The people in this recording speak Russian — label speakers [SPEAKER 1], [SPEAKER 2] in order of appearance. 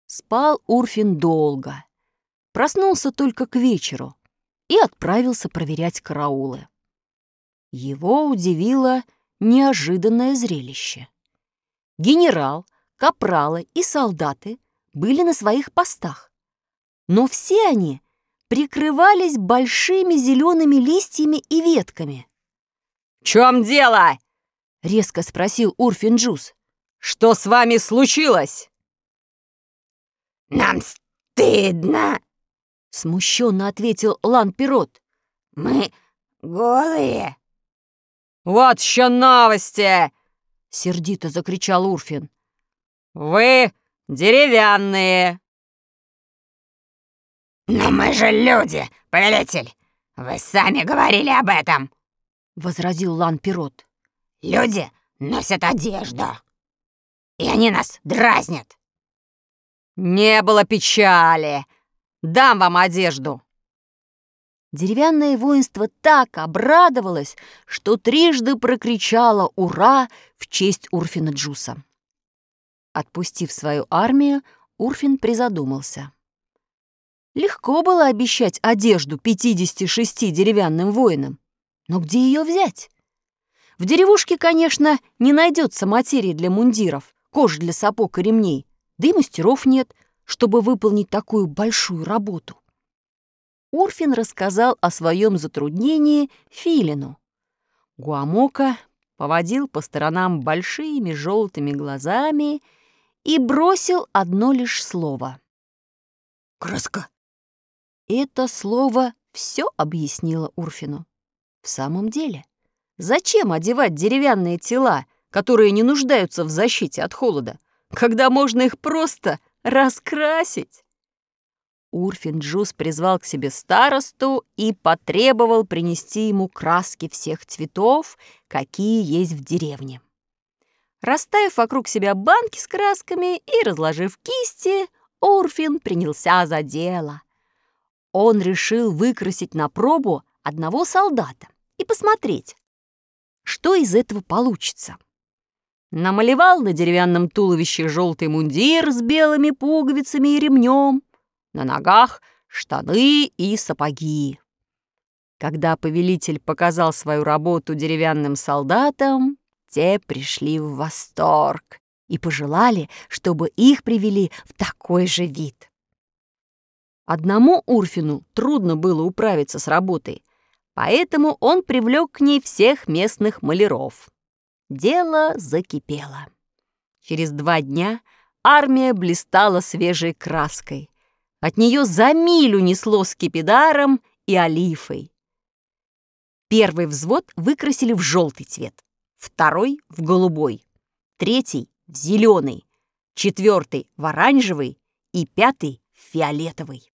[SPEAKER 1] Спал Урфин долго. Проснулся только к вечеру и отправился проверять караулы. Его удивило неожиданное зрелище. Генерал, капралы и солдаты были на своих постах, но все они прикрывались большими зелеными листьями и ветками.
[SPEAKER 2] «В чем дело?»
[SPEAKER 1] — резко спросил Урфин Джюс.
[SPEAKER 2] «Что с вами случилось?»
[SPEAKER 3] «Нам стыдно»,
[SPEAKER 1] — смущенно ответил Лан-Пирот.
[SPEAKER 3] «Мы голые».
[SPEAKER 2] «Вот еще новости!»
[SPEAKER 1] — сердито закричал Урфин.
[SPEAKER 2] «Вы деревянные!»
[SPEAKER 3] «Но мы же люди, повелитель! Вы сами говорили об этом!»
[SPEAKER 1] — возразил Лан-Пирот.
[SPEAKER 3] «Люди носят одежду, и они нас дразнят!»
[SPEAKER 2] «Не было печали! Дам вам одежду!»
[SPEAKER 1] Деревянное воинство так обрадовалось, что трижды прокричало «Ура!» в честь Урфина Джуса. Отпустив свою армию, Урфин призадумался. Легко было обещать одежду 56 деревянным воинам, но где ее взять? В деревушке, конечно, не найдется материи для мундиров, кожи для сапог и ремней, да и мастеров нет, чтобы выполнить такую большую работу. Урфин рассказал о своем затруднении Филину. Гуамока поводил по сторонам большими желтыми глазами и бросил одно лишь слово.
[SPEAKER 3] «Краска».
[SPEAKER 1] Это слово все объяснило Урфину. В самом деле, зачем одевать деревянные тела, которые не нуждаются в защите от холода, когда можно их просто раскрасить? Урфин Джюс призвал к себе старосту и потребовал принести ему краски всех цветов, какие есть в деревне. Расставив вокруг себя банки с красками и разложив кисти, Урфин принялся за дело. Он решил выкрасить на пробу одного солдата и посмотреть, что из этого получится. Намалевал на деревянном туловище желтый мундир с белыми пуговицами и ремнем, на ногах штаны и сапоги. Когда повелитель показал свою работу деревянным солдатам, те пришли в восторг и пожелали, чтобы их привели в такой же вид. Одному Урфину трудно было управиться с работой, поэтому он привлек к ней всех местных маляров. Дело закипело. Через 2 дня армия блистала свежей краской. От нее за милю несло скипидаром и олифой. Первый взвод выкрасили в желтый цвет, второй — в голубой, третий — в зеленый, четвертый — в оранжевый и пятый — в фиолетовый.